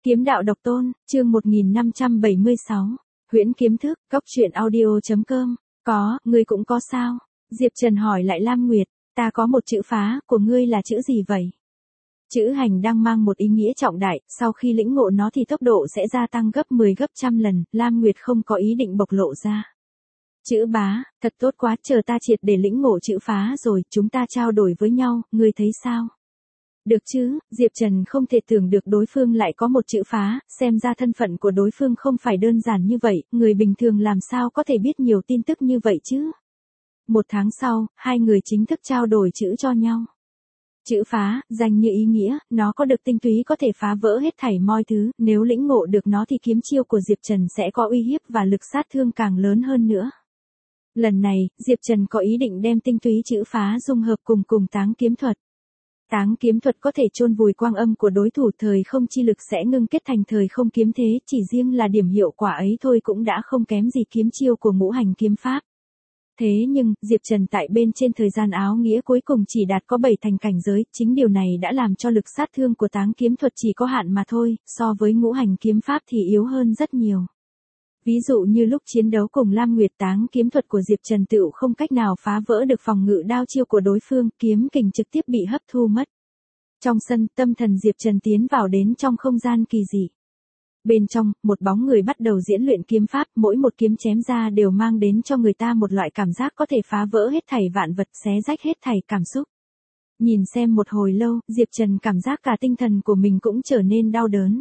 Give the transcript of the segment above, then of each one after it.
Kiếm đạo độc tôn, chương 1576. Huyễn kiếm thức, cóc truyện audio.com. Có, ngươi cũng có sao? Diệp Trần hỏi lại Lam Nguyệt, ta có một chữ phá, của ngươi là chữ gì vậy? Chữ hành đang mang một ý nghĩa trọng đại, sau khi lĩnh ngộ nó thì tốc độ sẽ gia tăng gấp 10 gấp trăm lần, Lam Nguyệt không có ý định bộc lộ ra. Chữ bá, thật tốt quá, chờ ta triệt để lĩnh ngộ chữ phá rồi, chúng ta trao đổi với nhau, ngươi thấy sao? Được chứ, Diệp Trần không thể tưởng được đối phương lại có một chữ phá, xem ra thân phận của đối phương không phải đơn giản như vậy, người bình thường làm sao có thể biết nhiều tin tức như vậy chứ? Một tháng sau, hai người chính thức trao đổi chữ cho nhau. Chữ phá, danh như ý nghĩa, nó có được tinh túy có thể phá vỡ hết thảy mọi thứ, nếu lĩnh ngộ được nó thì kiếm chiêu của Diệp Trần sẽ có uy hiếp và lực sát thương càng lớn hơn nữa. Lần này, Diệp Trần có ý định đem tinh túy chữ phá dung hợp cùng táng kiếm thuật. Táng kiếm thuật có thể chôn vùi quang âm của đối thủ, thời không chi lực sẽ ngưng kết thành thời không kiếm thế, chỉ riêng là điểm hiệu quả ấy thôi cũng đã không kém gì kiếm chiêu của ngũ hành kiếm pháp. Thế nhưng, Diệp Trần tại bên trên thời gian áo nghĩa cuối cùng chỉ đạt có 7 thành cảnh giới, chính điều này đã làm cho lực sát thương của táng kiếm thuật chỉ có hạn mà thôi, so với ngũ hành kiếm pháp thì yếu hơn rất nhiều. Ví dụ như lúc chiến đấu cùng Lam Nguyệt, táng kiếm thuật của Diệp Trần tựu không cách nào phá vỡ được phòng ngự đao chiêu của đối phương, kiếm kình trực tiếp bị hấp thu mất. Trong sân, tâm thần Diệp Trần tiến vào đến trong không gian kỳ dị. Bên trong, một bóng người bắt đầu diễn luyện kiếm pháp, mỗi một kiếm chém ra đều mang đến cho người ta một loại cảm giác có thể phá vỡ hết thảy vạn vật, xé rách hết thảy cảm xúc. Nhìn xem một hồi lâu, Diệp Trần cảm giác cả tinh thần của mình cũng trở nên đau đớn.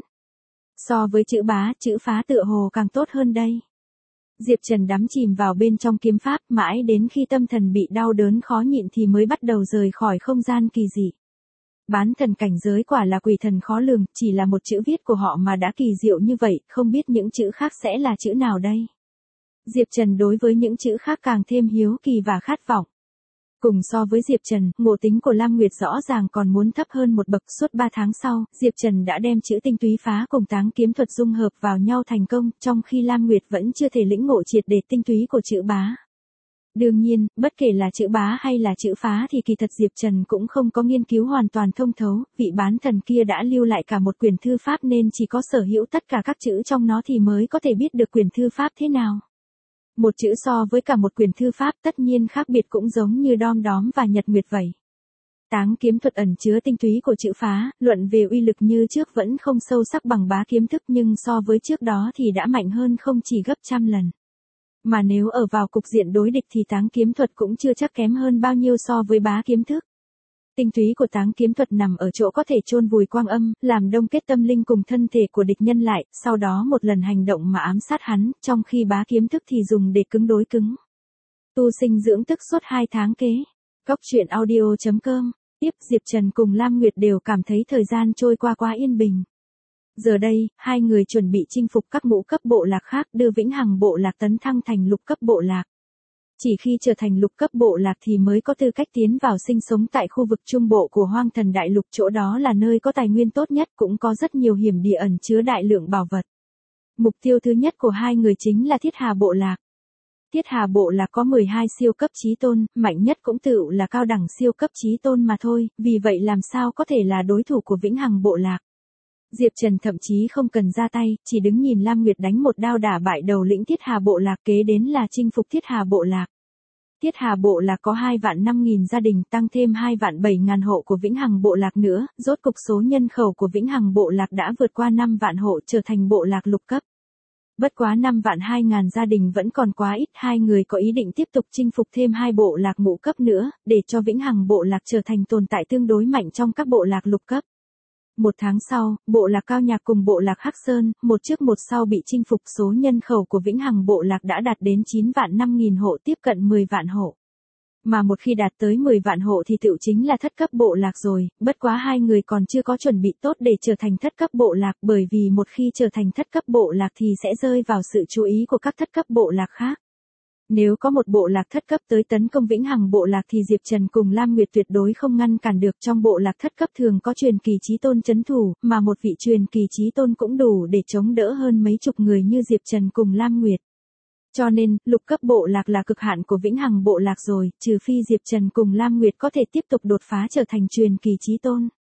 So với chữ bá, chữ phá tựa hồ càng tốt hơn đây. Diệp Trần đắm chìm vào bên trong kiếm pháp, mãi đến khi tâm thần bị đau đớn khó nhịn thì mới bắt đầu rời khỏi không gian kỳ dị. Bán thần cảnh giới quả là quỷ thần khó lường, chỉ là một chữ viết của họ mà đã kỳ diệu như vậy, không biết những chữ khác sẽ là chữ nào đây. Diệp Trần đối với những chữ khác càng thêm hiếu kỳ và khát vọng. Cùng so với Diệp Trần, ngộ tính của Lam Nguyệt rõ ràng còn muốn thấp hơn một bậc. Suốt 3 tháng sau, Diệp Trần đã đem chữ tinh túy phá cùng táng kiếm thuật dung hợp vào nhau thành công, trong khi Lam Nguyệt vẫn chưa thể lĩnh ngộ triệt để tinh túy của chữ bá. Đương nhiên, bất kể là chữ bá hay là chữ phá thì kỳ thật Diệp Trần cũng không có nghiên cứu hoàn toàn thông thấu, vị bán thần kia đã lưu lại cả một quyển thư pháp nên chỉ có sở hữu tất cả các chữ trong nó thì mới có thể biết được quyển thư pháp thế nào. Một chữ so với cả một quyển thư pháp tất nhiên khác biệt, cũng giống như đom đóm và nhật nguyệt vậy. Táng kiếm thuật ẩn chứa tinh túy của chữ phá, luận về uy lực như trước vẫn không sâu sắc bằng bá kiếm thức nhưng so với trước đó thì đã mạnh hơn không chỉ gấp trăm lần. Mà nếu ở vào cục diện đối địch thì táng kiếm thuật cũng chưa chắc kém hơn bao nhiêu so với bá kiếm thức. Tinh túy của táng kiếm thuật nằm ở chỗ có thể chôn vùi quang âm, làm đông kết tâm linh cùng thân thể của địch nhân lại, sau đó một lần hành động mà ám sát hắn, trong khi bá kiếm thức thì dùng để cứng đối cứng. Tu sinh dưỡng tức suốt 2 tháng kế. Cóc truyện audio.com. Tiếp, Diệp Trần cùng Lam Nguyệt đều cảm thấy thời gian trôi qua quá yên bình. Giờ đây, hai người chuẩn bị chinh phục các ngũ cấp bộ lạc khác, đưa Vĩnh Hằng bộ lạc tấn thăng thành lục cấp bộ lạc. Chỉ khi trở thành lục cấp bộ lạc thì mới có tư cách tiến vào sinh sống tại khu vực trung bộ của Hoang Thần Đại Lục, chỗ đó là nơi có tài nguyên tốt nhất, cũng có rất nhiều hiểm địa ẩn chứa đại lượng bảo vật. Mục tiêu thứ nhất của hai người chính là Thiết Hà bộ lạc. Thiết Hà bộ lạc có 12 siêu cấp chí tôn, mạnh nhất cũng tựu là cao đẳng siêu cấp chí tôn mà thôi, vì vậy làm sao có thể là đối thủ của Vĩnh Hằng bộ lạc. Diệp Trần thậm chí không cần ra tay, chỉ đứng nhìn Lam Nguyệt đánh một đao đả bại đầu lĩnh Thiết Hà bộ lạc, kế đến là chinh phục Thiết Hà bộ lạc. Thiết Hà bộ lạc có 2.500.000 gia đình, tăng thêm 2.700.000 hộ của Vĩnh Hằng bộ lạc nữa, rốt cục số nhân khẩu của Vĩnh Hằng bộ lạc đã vượt qua 5 vạn hộ, trở thành bộ lạc lục cấp. Bất quá 5.200.000 gia đình vẫn còn quá ít, hai người có ý định tiếp tục chinh phục thêm 2 bộ lạc ngũ cấp nữa, để cho Vĩnh Hằng bộ lạc trở thành tồn tại tương đối mạnh trong các bộ lạc lục cấp. Một tháng sau, bộ lạc Cao Nhạc cùng bộ lạc Hắc Sơn, một trước một sau bị chinh phục, số nhân khẩu của Vĩnh Hằng bộ lạc đã đạt đến 9.500.000 hộ, tiếp cận 10 vạn hộ. Mà một khi đạt tới 10 vạn hộ thì tựu chính là thất cấp bộ lạc rồi, bất quá hai người còn chưa có chuẩn bị tốt để trở thành thất cấp bộ lạc, bởi vì một khi trở thành thất cấp bộ lạc thì sẽ rơi vào sự chú ý của các thất cấp bộ lạc khác. Nếu có một bộ lạc thất cấp tới tấn công Vĩnh Hằng bộ lạc thì Diệp Trần cùng Lam Nguyệt tuyệt đối không ngăn cản được. Trong bộ lạc thất cấp thường có truyền kỳ chí tôn trấn thủ, mà một vị truyền kỳ chí tôn cũng đủ để chống đỡ hơn mấy chục người như Diệp Trần cùng Lam Nguyệt. Cho nên, lục cấp bộ lạc là cực hạn của Vĩnh Hằng bộ lạc rồi, trừ phi Diệp Trần cùng Lam Nguyệt có thể tiếp tục đột phá trở thành truyền kỳ chí tôn.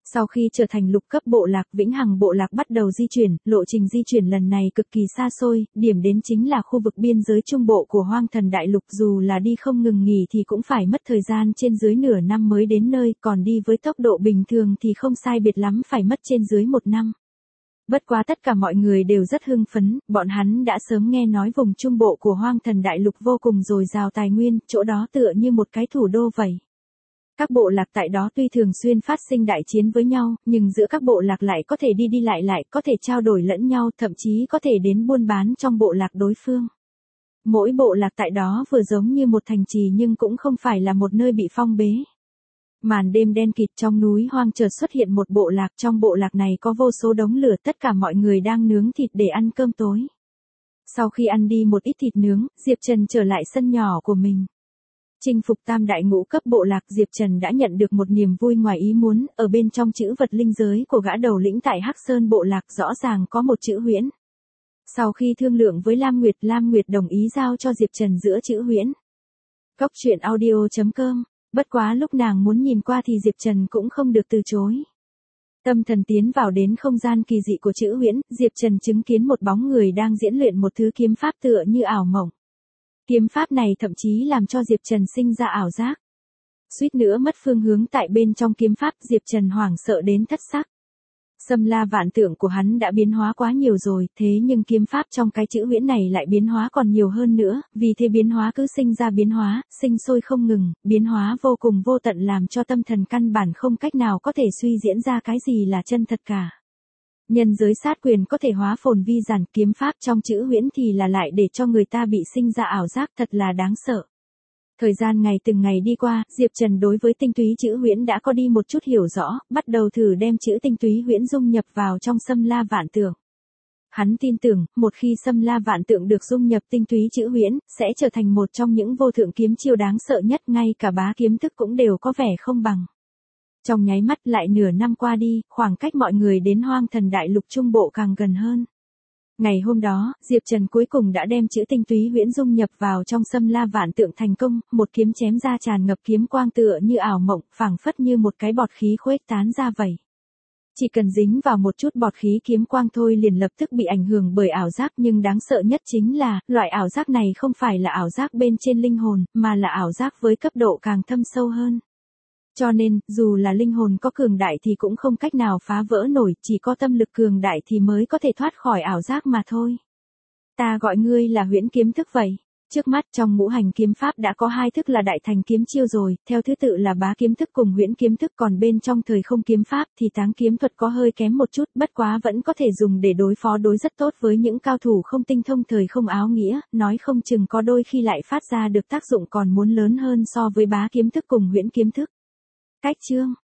Sau khi trở thành lục cấp bộ lạc, Vĩnh Hằng bộ lạc bắt đầu di chuyển, lộ trình di chuyển lần này cực kỳ xa xôi, điểm đến chính là khu vực biên giới trung bộ của Hoang Thần Đại Lục, dù là đi không ngừng nghỉ thì cũng phải mất thời gian trên dưới nửa năm mới đến nơi, còn đi với tốc độ bình thường thì không sai biệt lắm phải mất trên dưới 1 năm. Bất quá tất cả mọi người đều rất hưng phấn, bọn hắn đã sớm nghe nói vùng trung bộ của Hoang Thần Đại Lục vô cùng dồi dào tài nguyên, chỗ đó tựa như một cái thủ đô vậy. Các bộ lạc tại đó tuy thường xuyên phát sinh đại chiến với nhau, nhưng giữa các bộ lạc lại có thể đi đi lại, có thể trao đổi lẫn nhau, thậm chí có thể đến buôn bán trong bộ lạc đối phương. Mỗi bộ lạc tại đó vừa giống như một thành trì nhưng cũng không phải là một nơi bị phong bế. Màn đêm đen kịt, trong núi hoang chợt xuất hiện một bộ lạc, trong bộ lạc này có vô số đống lửa, tất cả mọi người đang nướng thịt để ăn cơm tối. Sau khi ăn đi một ít thịt nướng, Diệp Trần trở lại sân nhỏ của mình. Chinh phục tam đại ngũ cấp bộ lạc, Diệp Trần đã nhận được một niềm vui ngoài ý muốn, ở bên trong chữ vật linh giới của gã đầu lĩnh tại Hắc Sơn bộ lạc rõ ràng có một chữ huyễn. Sau khi thương lượng với Lam Nguyệt đồng ý giao cho Diệp Trần giữa chữ huyễn. Cốc truyện audio.com, bất quá lúc nàng muốn nhìn qua thì Diệp Trần cũng không được từ chối. Tâm thần tiến vào đến không gian kỳ dị của chữ huyễn, Diệp Trần chứng kiến một bóng người đang diễn luyện một thứ kiếm pháp tựa như ảo mộng. Kiếm pháp này thậm chí làm cho Diệp Trần sinh ra ảo giác. Suýt nữa mất phương hướng tại bên trong kiếm pháp, Diệp Trần hoảng sợ đến thất sắc. Xâm La Vạn Tượng của hắn đã biến hóa quá nhiều rồi, thế nhưng kiếm pháp trong cái chữ huyễn này lại biến hóa còn nhiều hơn nữa, vì thế biến hóa cứ sinh ra biến hóa, sinh sôi không ngừng, biến hóa vô cùng vô tận làm cho tâm thần căn bản không cách nào có thể suy diễn ra cái gì là chân thật cả. Nhân giới sát quyền có thể hóa phồn vi giản, kiếm pháp trong chữ huyễn thì là lại để cho người ta bị sinh ra ảo giác, thật là đáng sợ. Thời gian ngày từng ngày đi qua, Diệp Trần đối với tinh túy chữ huyễn đã có đi một chút hiểu rõ, bắt đầu thử đem chữ tinh túy huyễn dung nhập vào trong Xâm La Vạn Tượng. Hắn tin tưởng, một khi Xâm La Vạn Tượng được dung nhập tinh túy chữ huyễn, sẽ trở thành một trong những vô thượng kiếm chiêu đáng sợ nhất, ngay cả bá kiếm thức cũng đều có vẻ không bằng. Trong nháy mắt lại nửa năm qua đi, khoảng cách mọi người đến Hoang Thần Đại Lục trung bộ càng gần hơn. Ngày hôm đó, Diệp Trần cuối cùng đã đem chữ tinh túy huyễn dung nhập vào trong Xâm La Vạn Tượng thành công, một kiếm chém ra tràn ngập kiếm quang tựa như ảo mộng, phảng phất như một cái bọt khí khuếch tán ra vậy. Chỉ cần dính vào một chút bọt khí kiếm quang thôi liền lập tức bị ảnh hưởng bởi ảo giác, nhưng đáng sợ nhất chính là, loại ảo giác này không phải là ảo giác bên trên linh hồn, mà là ảo giác với cấp độ càng thâm sâu hơn. Cho nên, dù là linh hồn có cường đại thì cũng không cách nào phá vỡ nổi, chỉ có tâm lực cường đại thì mới có thể thoát khỏi ảo giác mà thôi. Ta gọi ngươi là huyễn kiếm thức vậy. Trước mắt trong ngũ hành kiếm pháp đã có 2 thức là đại thành kiếm chiêu rồi, theo thứ tự là bá kiếm thức cùng huyễn kiếm thức, còn bên trong thời không kiếm pháp thì táng kiếm thuật có hơi kém một chút, bất quá vẫn có thể dùng để đối phó đối rất tốt với những cao thủ không tinh thông thời không áo nghĩa, nói không chừng có đôi khi lại phát ra được tác dụng còn muốn lớn hơn so với bá kiếm thức cùng huyễn kiếm thức. Cách chương